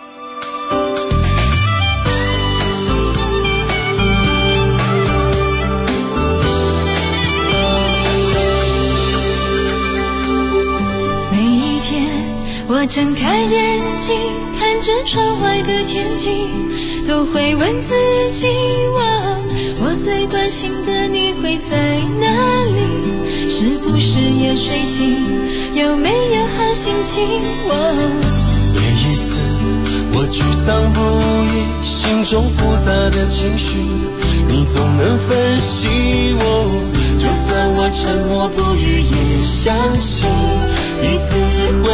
S10: 我睁开眼睛，看着窗外的天气，都会问自己，我最关心的你会在哪里？是不是也睡醒？有没有好心情？
S19: 每一次我沮丧不已，心中复杂的情绪，你总能分析我。就算我沉默不语，也相信彼此会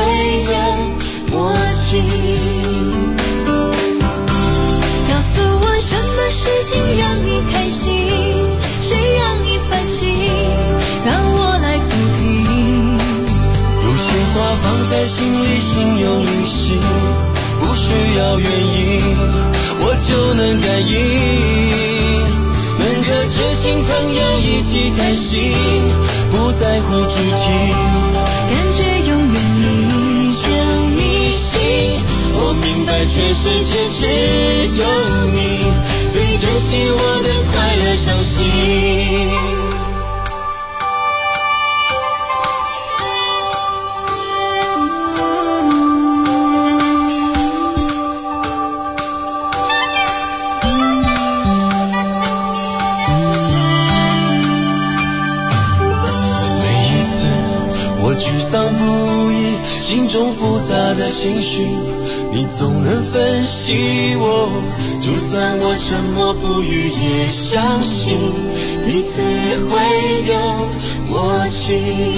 S19: 有默契。
S10: 告诉我什么是事情让你开心？谁让你烦心？让我来抚平。
S19: 有些话放在心里，心有灵犀，不需要原因，我就能感应。能和知心朋友一起开心，不在乎主题，
S10: 感觉永远离
S19: 就迷信。我明白全世界只有你最珍惜我的快乐伤心。沮丧不已，心中复杂的情绪，你总能分析我。就算我沉默不语，也相信彼此会有默契。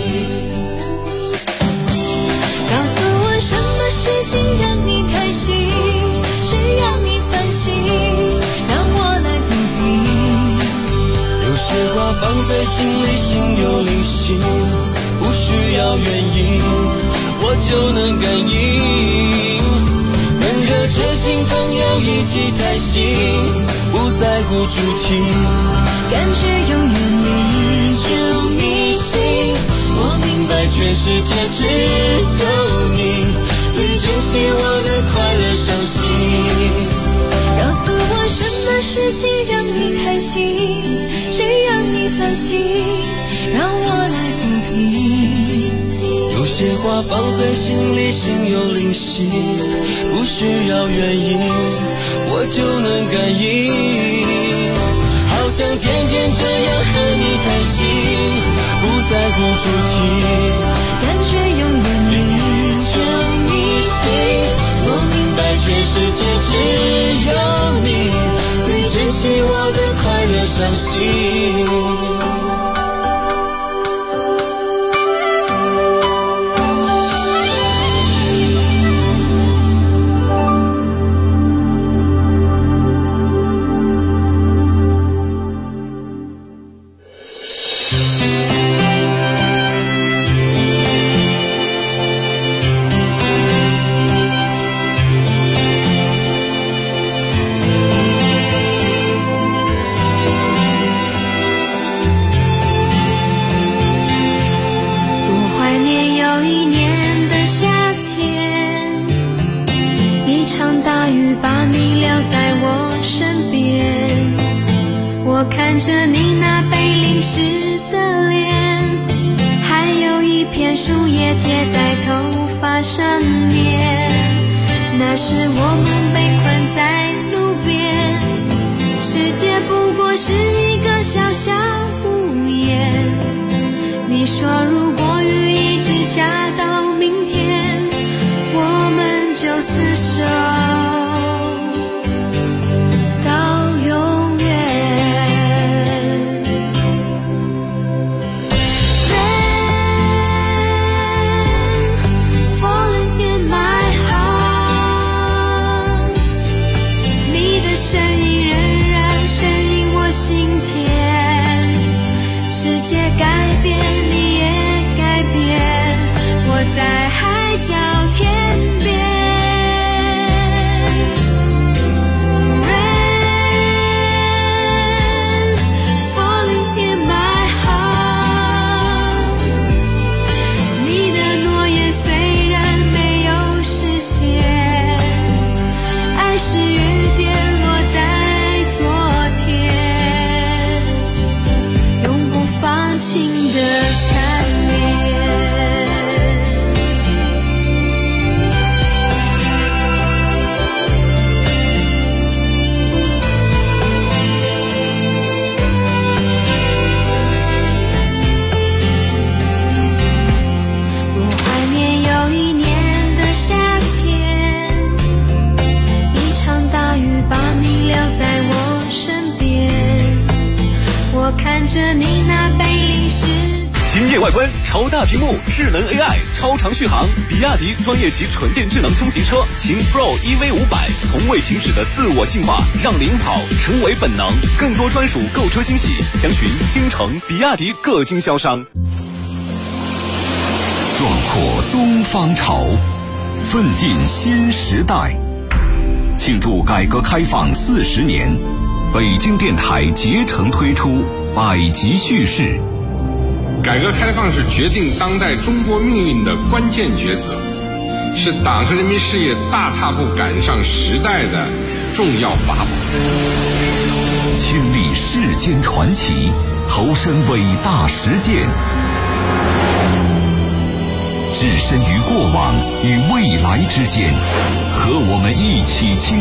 S10: 告诉我什么事情让你开心，谁让你烦心，让我来抚平。
S19: 有些话放在心里，心有灵犀，不需要原因，我就能感应。能和知心朋友一起开心，不在乎主题，
S10: 感觉永远离
S19: 就迷信。我明白全世界只有你最珍惜我的快乐伤心。
S10: 告诉我什么事情让你开心，谁让你烦心，让我来抚平。
S19: 有些话放在心里，心有灵犀，不需要原因，我就能感应。好想天天这样和你开心，不在乎主题，
S10: 感觉永远离
S19: 就迷信。我明白全世界只有你最珍惜我的快乐伤心。
S10: 看着你那被淋湿的脸，还有一片树叶贴在头发上面。那时我们被困在路边，世界不过是一个小小屋檐。你说如果雨一直下到明天，我们就厮守在海角天边。
S19: 着你那被淋湿。
S11: 惊艳外观，超大屏幕，智能 AI， 超长续航。比亚迪专业级纯电智能中级车秦 Pro EV500，从未停止的自我进化，让领跑成为本能。更多专属购车惊喜，详询京城比亚迪各经销商。
S18: 壮阔东方潮，奋进新时代。庆祝改革开放40年，北京电台竭诚推出百集叙事。
S20: 改革开放是决定当代中国命运的关键抉择，是党和人民事业大踏步赶上时代的重要法宝。
S18: 亲历世间传奇，投身伟大实践，置身于过往与未来之间，和我们一起倾